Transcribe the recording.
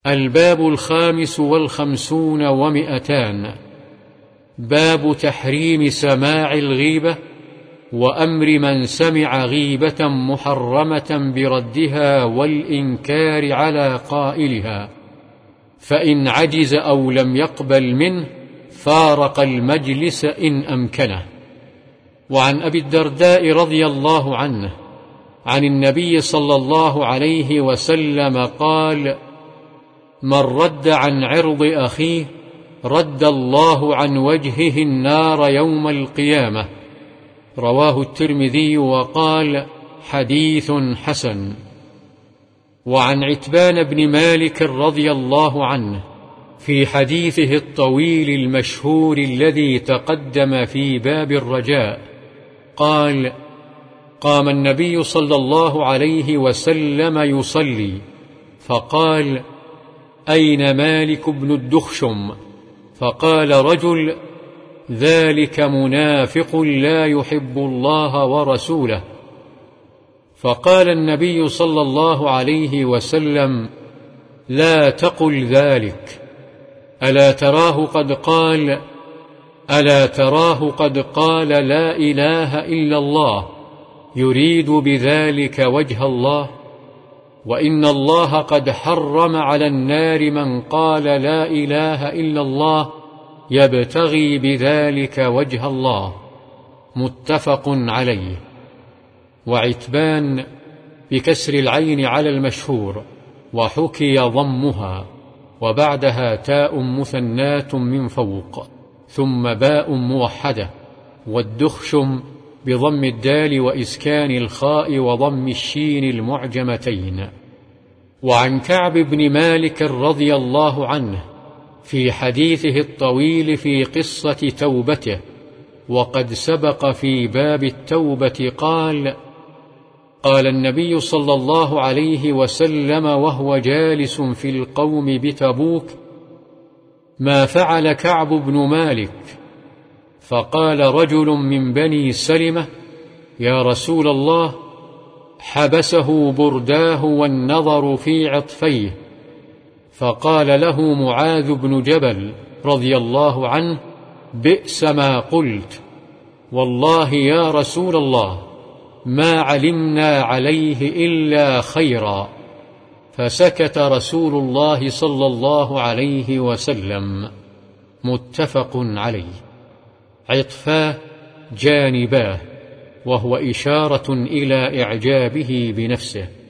الباب 55 و200. باب تحريم سماع الغيبة وأمر من سمع غيبة محرمة بردها والإنكار على قائلها، فإن عجز أو لم يقبل منه فارق المجلس إن أمكنه. وعن أبي الدرداء رضي الله عنه عن النبي صلى الله عليه وسلم قال: من رد عن عرض أخيه رد الله عن وجهه النار يوم القيامة. رواه الترمذي وقال: حديث حسن. وعن عتبان بن مالك رضي الله عنه في حديثه الطويل المشهور الذي تقدم في باب الرجاء قال: قام النبي صلى الله عليه وسلم يصلي فقال: أين مالك بن الدخشم؟ فقال رجل: ذلك منافق لا يحب الله ورسوله. فقال النبي صلى الله عليه وسلم: لا تقل ذلك، ألا تراه قد قال لا إله إلا الله يريد بذلك وجه الله؟ وإن الله قد حرم على النار من قال لا إله إلا الله يبتغي بذلك وجه الله. متفق عليه. وعتبان بكسر العين على المشهور، وحكي ضمها وبعدها تاء مثنات من فوق ثم باء موحدة، والدخشم بضم الدال وإسكان الخاء وضم الشين المعجمتين. وعن كعب بن مالك رضي الله عنه في حديثه الطويل في قصة توبته وقد سبق في باب التوبة قال: قال النبي صلى الله عليه وسلم وهو جالس في القوم بتبوك: ما فعل كعب بن مالك؟ فقال رجل من بني سلمة: يا رسول الله، حبسه برداه والنظر في عطفيه. فقال له معاذ بن جبل رضي الله عنه: بئس ما قلت، والله يا رسول الله ما علمنا عليه إلا خيرا. فسكت رسول الله صلى الله عليه وسلم. متفق عليه. عطفاه جانباه، وهو إشارة إلى إعجابه بنفسه.